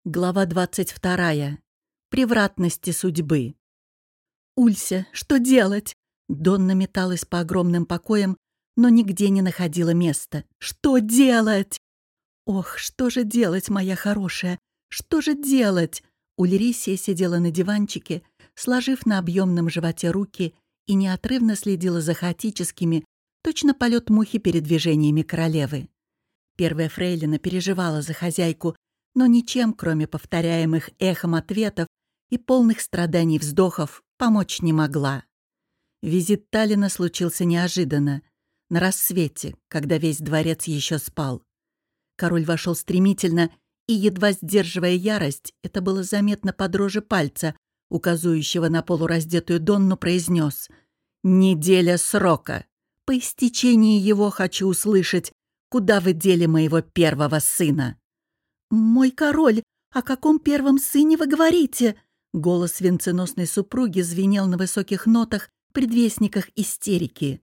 Глава 22. Превратности судьбы. «Улься, что делать?» Донна металась по огромным покоям, но нигде не находила места. «Что делать?» «Ох, что же делать, моя хорошая? Что же делать?» Ульрисия сидела на диванчике, сложив на объемном животе руки, и неотрывно следила за хаотическими, точно полет мухи, передвижениями королевы. Первая фрейлина переживала за хозяйку, но ничем, кроме повторяемых эхом ответов и полных страданий вздохов, помочь не могла. Визит Таллина случился неожиданно, на рассвете, когда весь дворец еще спал. Король вошел стремительно и, едва сдерживая ярость, это было заметно по дрожи пальца, указывающего на полураздетую Донну, произнес: «Неделя срока. По истечении его хочу услышать, куда вы дели моего первого сына». «Мой король, о каком первом сыне вы говорите?» Голос венценосной супруги звенел на высоких нотах, предвестниках истерики.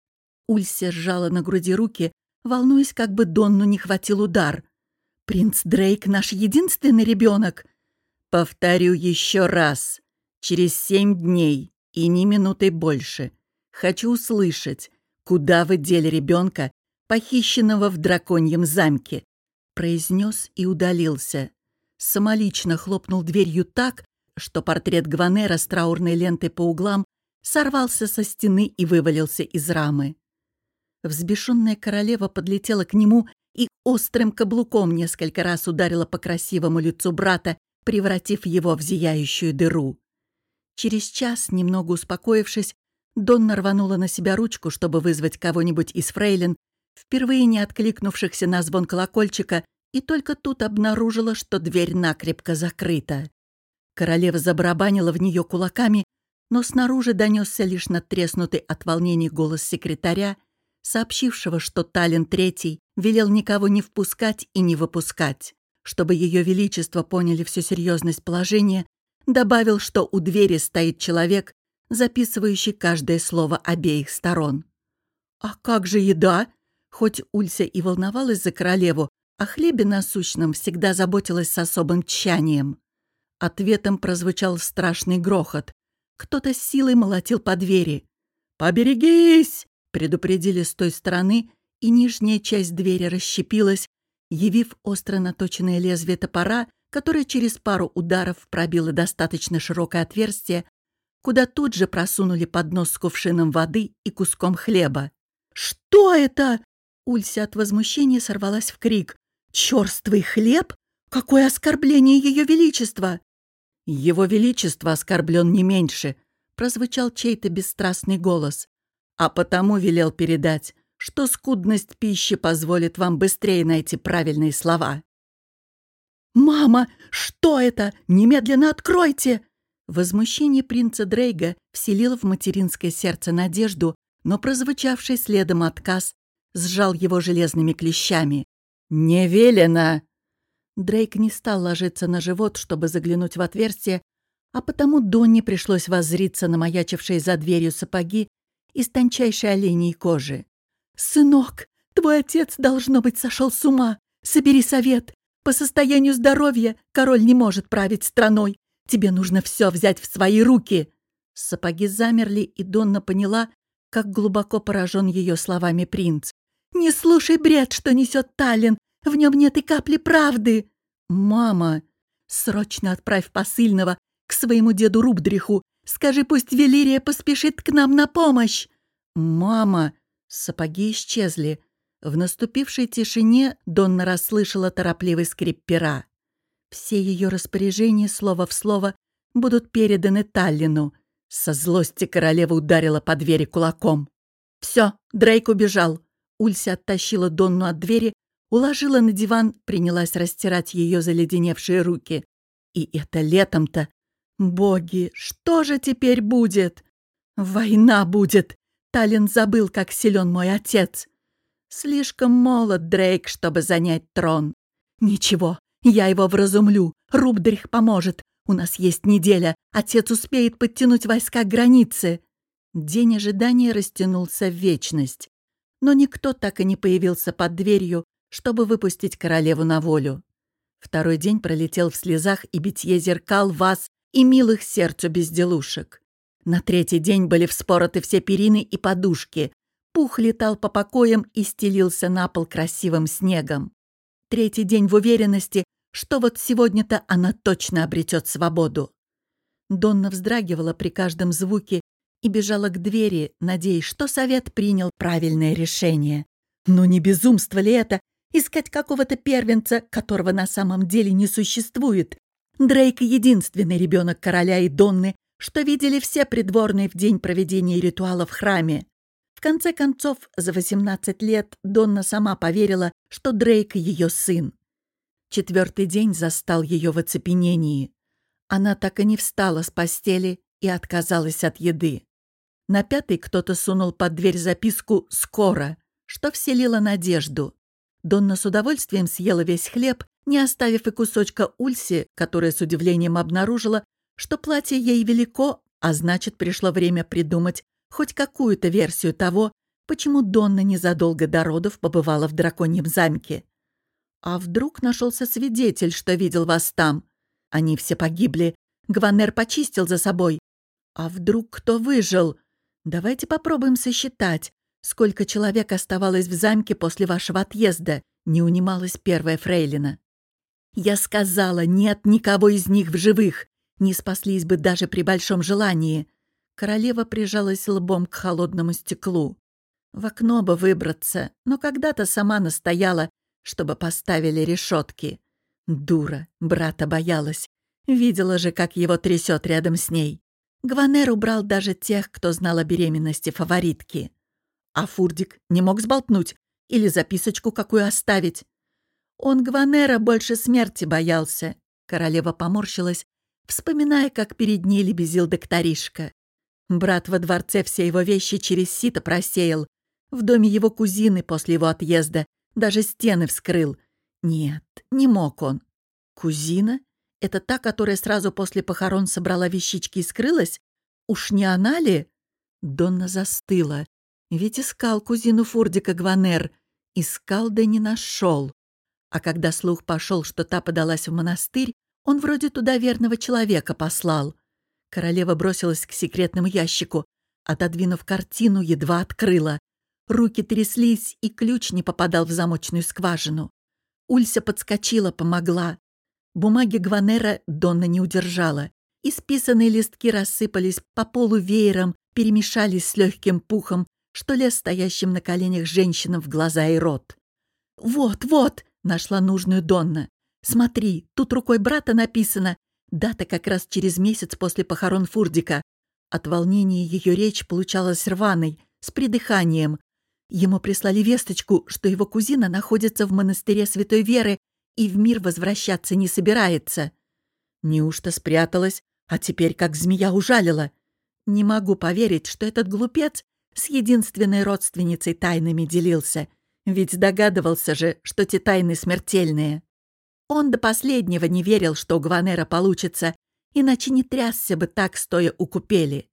Улься сжала на груди руки, волнуясь, как бы Донну не хватил удар. «Принц Дрейк наш единственный ребенок?» «Повторю еще раз. Через 7 дней и ни минуты больше. Хочу услышать, куда вы дели ребенка, похищенного в драконьем замке», произнес и удалился. Самолично хлопнул дверью так, что портрет Гванера с траурной лентой по углам сорвался со стены и вывалился из рамы. Взбешенная королева подлетела к нему и острым каблуком несколько раз ударила по красивому лицу брата, превратив его в зияющую дыру. Через час, немного успокоившись, Донна рванула на себя ручку, чтобы вызвать кого-нибудь из фрейлин, впервые не откликнувшихся на звон колокольчика, и только тут обнаружила, что дверь накрепко закрыта. Королева забарабанила в нее кулаками, но снаружи донесся лишь надтреснутый от волнений голос секретаря, сообщившего, что Таллин III велел никого не впускать и не выпускать. Чтобы ее величество поняли всю серьезность положения, добавил, что у двери стоит человек, записывающий каждое слово обеих сторон. «А как же еда?» Хоть Улься и волновалась за королеву, о хлебе насущном всегда заботилась с особым тщанием. Ответом прозвучал страшный грохот. Кто-то с силой молотил по двери. «Поберегись!» — предупредили с той стороны, и нижняя часть двери расщепилась, явив остро наточенное лезвие топора, которое через пару ударов пробило достаточно широкое отверстие, куда тут же просунули поднос с кувшином воды и куском хлеба. «Что это?» Улься от возмущения сорвалась в крик. «Чёрствый хлеб? Какое оскорбление Ее Величества!» «Его Величество оскорблен не меньше», — прозвучал чей-то бесстрастный голос. «А потому велел передать, что скудность пищи позволит вам быстрее найти правильные слова». «Мама, что это? Немедленно откройте!» Возмущение принца Дрейга вселило в материнское сердце надежду, но прозвучавший следом отказ сжал его железными клещами. «Не велено!» Дрейк не стал ложиться на живот, чтобы заглянуть в отверстие, а потому Донне пришлось воззриться на маячившие за дверью сапоги из тончайшей оленьей кожи. «Сынок, твой отец, должно быть, сошел с ума. Собери совет. По состоянию здоровья король не может править страной. Тебе нужно все взять в свои руки». Сапоги замерли, и Донна поняла, как глубоко поражен ее словами принц. «Не слушай бред, что несет Таллин. В нем нет и капли правды». «Мама, срочно отправь посыльного к своему деду Рубдриху. Скажи, пусть Велирия поспешит к нам на помощь». «Мама». Сапоги исчезли. В наступившей тишине Донна расслышала торопливый скрип пера. Все ее распоряжения, слово в слово, будут переданы Таллину. Со злости королева ударила по двери кулаком. «Все, Дрейк убежал». Улься оттащила Донну от двери, уложила на диван, принялась растирать ее заледеневшие руки. И это летом-то. Боги, что же теперь будет? Война будет. Таллин забыл, как силен мой отец. Слишком молод Дрейк, чтобы занять трон. Ничего, я его вразумлю. Рубдрих поможет. У нас есть неделя. Отец успеет подтянуть войска к границе. День ожидания растянулся в вечность. Но никто так и не появился под дверью, чтобы выпустить королеву на волю. Второй день пролетел в слезах и битье зеркал, ваз и милых сердцу безделушек. На третий день были вспороты все перины и подушки. Пух летал по покоям и стелился на пол красивым снегом. Третий день в уверенности, что вот сегодня-то она точно обретет свободу. Донна вздрагивала при каждом звуке и бежала к двери, надеясь, что совет принял правильное решение. Но не безумство ли это — искать какого-то первенца, которого на самом деле не существует? Дрейк — единственный ребенок короля и Донны, что видели все придворные в день проведения ритуала в храме. В конце концов, за 18 лет Донна сама поверила, что Дрейк — ее сын. Четвертый день застал ее в оцепенении. Она так и не встала с постели и отказалась от еды. На пятый кто-то сунул под дверь записку «Скоро», что вселило надежду. Донна с удовольствием съела весь хлеб, не оставив и кусочка Ульси, которая с удивлением обнаружила, что платье ей велико, а значит, пришло время придумать хоть какую-то версию того, почему Донна незадолго до родов побывала в драконьем замке. А вдруг нашелся свидетель, что видел вас там? Они все погибли. Гванер почистил за собой. А вдруг кто выжил? Давайте попробуем сосчитать, сколько человек оставалось в замке после вашего отъезда, не унималась первая фрейлина. Я сказала, нет никого из них в живых. Не спаслись бы даже при большом желании. Королева прижалась лбом к холодному стеклу. В окно бы выбраться, но когда-то сама настояла, чтобы поставили решетки. Дура, брата боялась. Видела же, как его трясет рядом с ней. Гванер убрал даже тех, кто знал о беременности фаворитки. А Фурдик не мог сболтнуть или записочку какую оставить. Он Гванера больше смерти боялся. Королева поморщилась, вспоминая, как перед ней лебезил докторишка. Брат во дворце все его вещи через сито просеял. В доме его кузины после его отъезда даже стены вскрыл. Нет, не мог он. Кузина? Это та, которая сразу после похорон собрала вещички и скрылась? Уж не она ли? Донна застыла. Ведь искал кузину Фурдика Гванер. Искал, да не нашел. А когда слух пошел, что та подалась в монастырь, он вроде туда верного человека послал. Королева бросилась к секретному ящику. Отодвинув картину, едва открыла. Руки тряслись, и ключ не попадал в замочную скважину. Улься подскочила, помогла. Бумаги Гванера Донна не удержала. Исписанные листки рассыпались по полу веером, перемешались с легким пухом, что лез стоящим на коленях женщинам в глаза и рот. «Вот, вот!» — нашла нужную Донна. «Смотри, тут рукой брата написано. Дата как раз через месяц после похорон Фурдика». От волнения ее речь получалась рваной, с придыханием. Ему прислали весточку, что его кузина находится в монастыре Святой Веры и в мир возвращаться не собирается. Неужто спряталась, а теперь как змея ужалила? Не могу поверить, что этот глупец с единственной родственницей тайнами делился, ведь догадывался же, что те тайны смертельные. Он до последнего не верил, что у Гванера получится, иначе не трясся бы так, стоя у купели.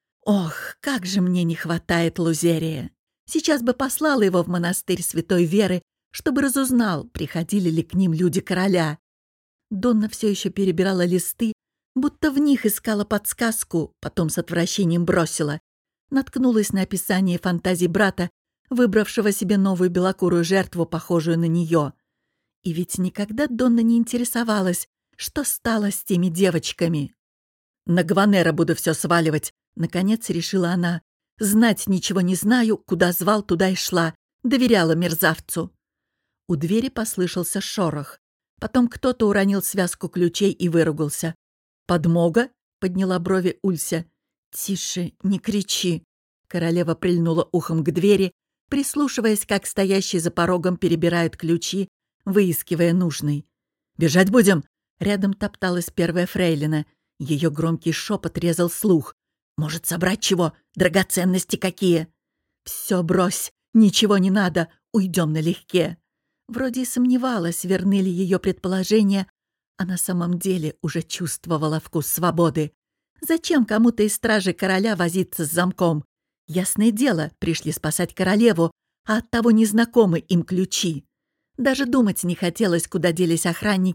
Ох, как же мне не хватает Лузерия! Сейчас бы послала его в монастырь Святой Веры, чтобы разузнал, приходили ли к ним люди короля. Донна все еще перебирала листы, будто в них искала подсказку, потом с отвращением бросила. Наткнулась на описание фантазий брата, выбравшего себе новую белокурую жертву, похожую на нее. И ведь никогда Донна не интересовалась, что стало с теми девочками. «На Гванера буду все сваливать», — наконец решила она. «Знать ничего не знаю, куда звал, туда и шла. Доверяла мерзавцу». У двери послышался шорох. Потом кто-то уронил связку ключей и выругался. «Подмога?» — подняла брови Улься. «Тише, не кричи». Королева прильнула ухом к двери, прислушиваясь, как стоящие за порогом перебирают ключи, выискивая нужный. «Бежать будем?» Рядом топталась первая фрейлина. Ее громкий шепот резал слух. «Может, собрать чего? Драгоценности какие?» «Все брось, ничего не надо, уйдем налегке». Вроде и сомневалась, верны ли ее предположения, а на самом деле уже чувствовала вкус свободы. Зачем кому-то из стражи короля возиться с замком? Ясное дело, пришли спасать королеву, а оттого незнакомы им ключи. Даже думать не хотелось, куда делись охранники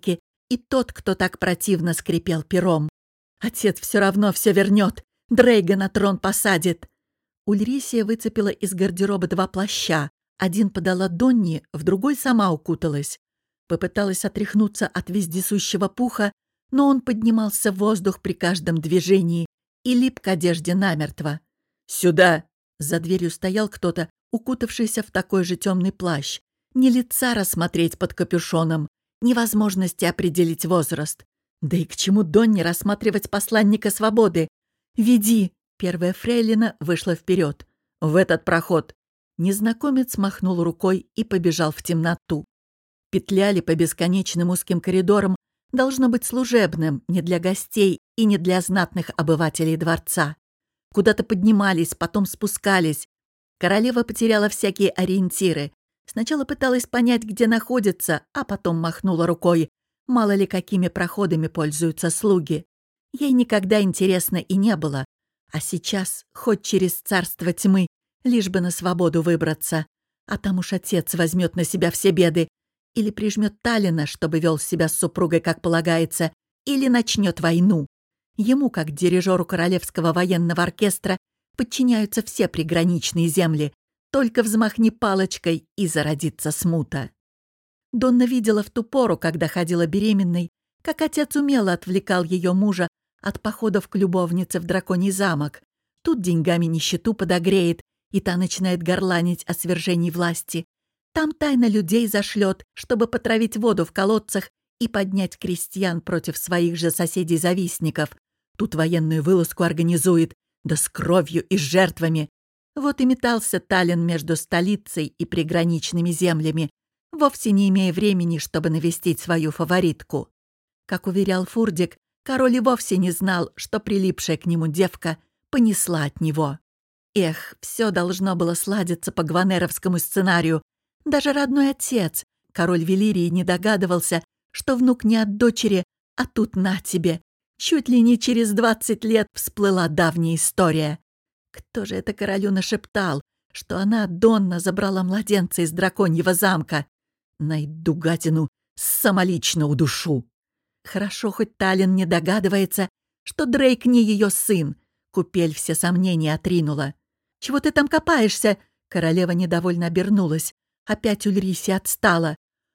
и тот, кто так противно скрипел пером. Отец все равно все вернет, Дрейга на трон посадит. Ульрисия выцепила из гардероба 2 плаща. Один подала Донни, в другой сама укуталась. Попыталась отряхнуться от вездесущего пуха, но он поднимался в воздух при каждом движении и лип к одежде намертво. «Сюда!» За дверью стоял кто-то, укутавшийся в такой же темный плащ. Ни лица рассмотреть под капюшоном, ни возможности определить возраст. Да и к чему Донни рассматривать посланника свободы? «Веди!» — первая фрейлина вышла вперед. «В этот проход!» Незнакомец махнул рукой и побежал в темноту. Петляли по бесконечным узким коридорам, должно быть служебным, не для гостей и не для знатных обывателей дворца. Куда-то поднимались, потом спускались. Королева потеряла всякие ориентиры. Сначала пыталась понять, где находится, а потом махнула рукой. Мало ли какими проходами пользуются слуги. Ей никогда интересно и не было. А сейчас, хоть через царство тьмы, лишь бы на свободу выбраться. А там уж отец возьмет на себя все беды. Или прижмет Таллина, чтобы вел себя с супругой, как полагается, или начнет войну. Ему, как дирижеру Королевского военного оркестра, подчиняются все приграничные земли. Только взмахни палочкой, и зародится смута. Донна видела в ту пору, когда ходила беременной, как отец умело отвлекал ее мужа от походов к любовнице в драконий замок. Тут деньгами нищету подогреет, и та начинает горланить о свержении власти. Там тайно людей зашлет, чтобы потравить воду в колодцах и поднять крестьян против своих же соседей-завистников. Тут военную вылазку организует, да с кровью и с жертвами. Вот и метался Таллин между столицей и приграничными землями, вовсе не имея времени, чтобы навестить свою фаворитку. Как уверял Фурдик, король и вовсе не знал, что прилипшая к нему девка понесла от него. Эх, все должно было сладиться по гванеровскому сценарию. Даже родной отец, король Велирии, не догадывался, что внук не от дочери, а тут на тебе. Чуть ли не через 20 лет всплыла давняя история. Кто же это королю нашептал, что она, Донна, забрала младенца из драконьего замка? Найду гадину, самолично удушу. Хорошо, хоть Таллин не догадывается, что Дрейк не ее сын. Купель все сомнения отринула. «Чего ты там копаешься?» Королева недовольно обернулась. Опять Ульрисия отстала.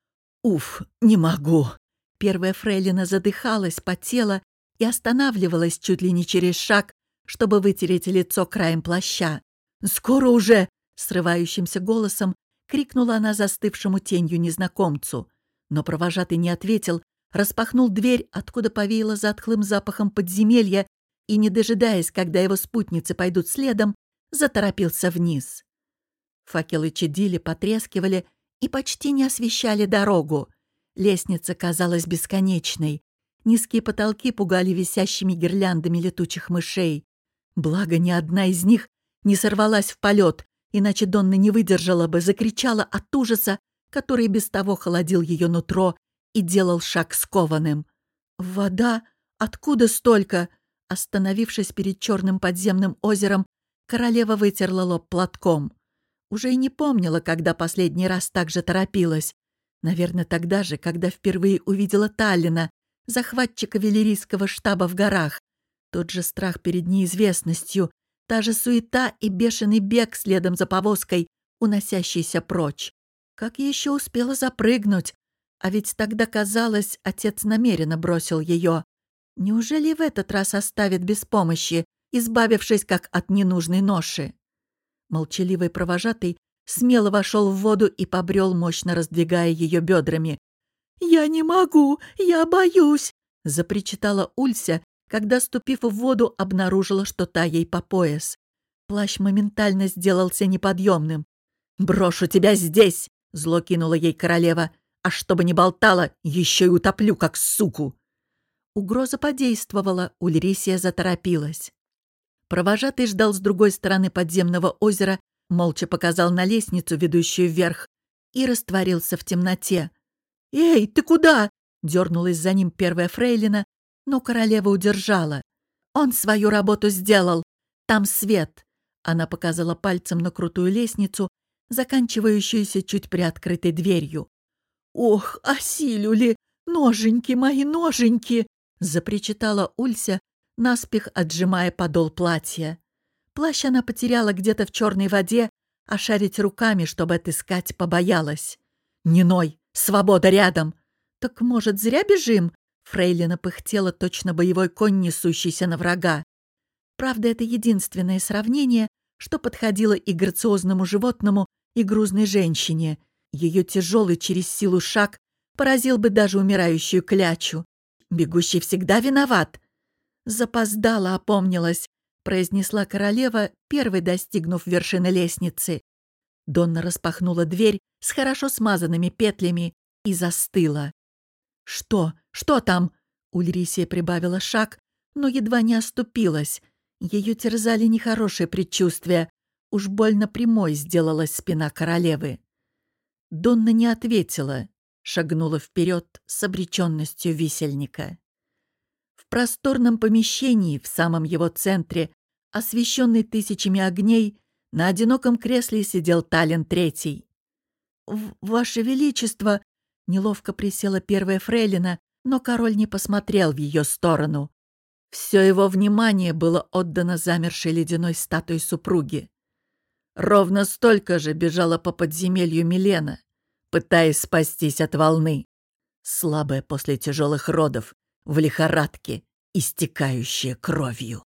«Уф, не могу». Первая фрейлина задыхалась, потела и останавливалась чуть ли не через шаг, чтобы вытереть лицо краем плаща. «Скоро уже!» — срывающимся голосом крикнула она застывшему тенью незнакомцу. Но провожатый не ответил, распахнул дверь, откуда повеяло затхлым запахом подземелья, и, не дожидаясь, когда его спутницы пойдут следом, заторопился вниз. Факелы чадили, потрескивали и почти не освещали дорогу. Лестница казалась бесконечной. Низкие потолки пугали висящими гирляндами летучих мышей. Благо, ни одна из них не сорвалась в полет, иначе Донна не выдержала бы, закричала от ужаса, который без того холодил ее нутро и делал шаг скованным. «Вода? Откуда столько?» Остановившись перед черным подземным озером, королева вытерла лоб платком. Уже и не помнила, когда последний раз так же торопилась. Наверное, тогда же, когда впервые увидела Таллина, захватчика велирийского штаба в горах. Тот же страх перед неизвестностью, та же суета и бешеный бег следом за повозкой, уносящейся прочь. Как еще успела запрыгнуть? А ведь тогда, казалось, отец намеренно бросил ее. Неужели в этот раз оставит без помощи, избавившись как от ненужной ноши? Молчаливый провожатый смело вошел в воду и побрел, мощно раздвигая ее бедрами. «Я не могу! Я боюсь!» — запричитала Улься, когда, ступив в воду, обнаружила, что та ей по пояс. Плащ моментально сделался неподъемным. «Брошу тебя здесь!» — зло кинула ей королева. «А чтобы не болтала, еще и утоплю, как суку!» Угроза подействовала, Ульрисия заторопилась. Провожатый ждал с другой стороны подземного озера, молча показал на лестницу, ведущую вверх, и растворился в темноте. «Эй, ты куда?» — дернулась за ним первая фрейлина, но королева удержала. «Он свою работу сделал. Там свет». Она показала пальцем на крутую лестницу, заканчивающуюся чуть приоткрытой дверью. «Ох, осилюли!» «Ноженьки мои, ноженьки!» — запричитала Улься, наспех отжимая подол платья. Плащ она потеряла где-то в черной воде, а шарить руками, чтобы отыскать, побоялась. «Не ной! Свобода рядом!» «Так, может, зря бежим?» Фрейлина пыхтела, точно боевой конь, несущийся на врага. Правда, это единственное сравнение, что подходило и грациозному животному, и грузной женщине. Ее тяжелый через силу шаг поразил бы даже умирающую клячу. Бегущий всегда виноват. «Запоздала, опомнилась», — произнесла королева, первой достигнув вершины лестницы. Донна распахнула дверь с хорошо смазанными петлями и застыла. «Что? Что там?» Ульрисия прибавила шаг, но едва не оступилась. Ее терзали нехорошие предчувствия. Уж больно прямой сделалась спина королевы. Донна не ответила, шагнула вперед с обреченностью висельника. В просторном помещении, в самом его центре, освещенный тысячами огней, на одиноком кресле сидел Тален Третий. «Ваше Величество!» — неловко присела первая фрейлина, но король не посмотрел в ее сторону. Все его внимание было отдано замершей ледяной статуе супруги. Ровно столько же бежала по подземелью Милена, пытаясь спастись от волны. Слабая после тяжелых родов, в лихорадке, истекающая кровью.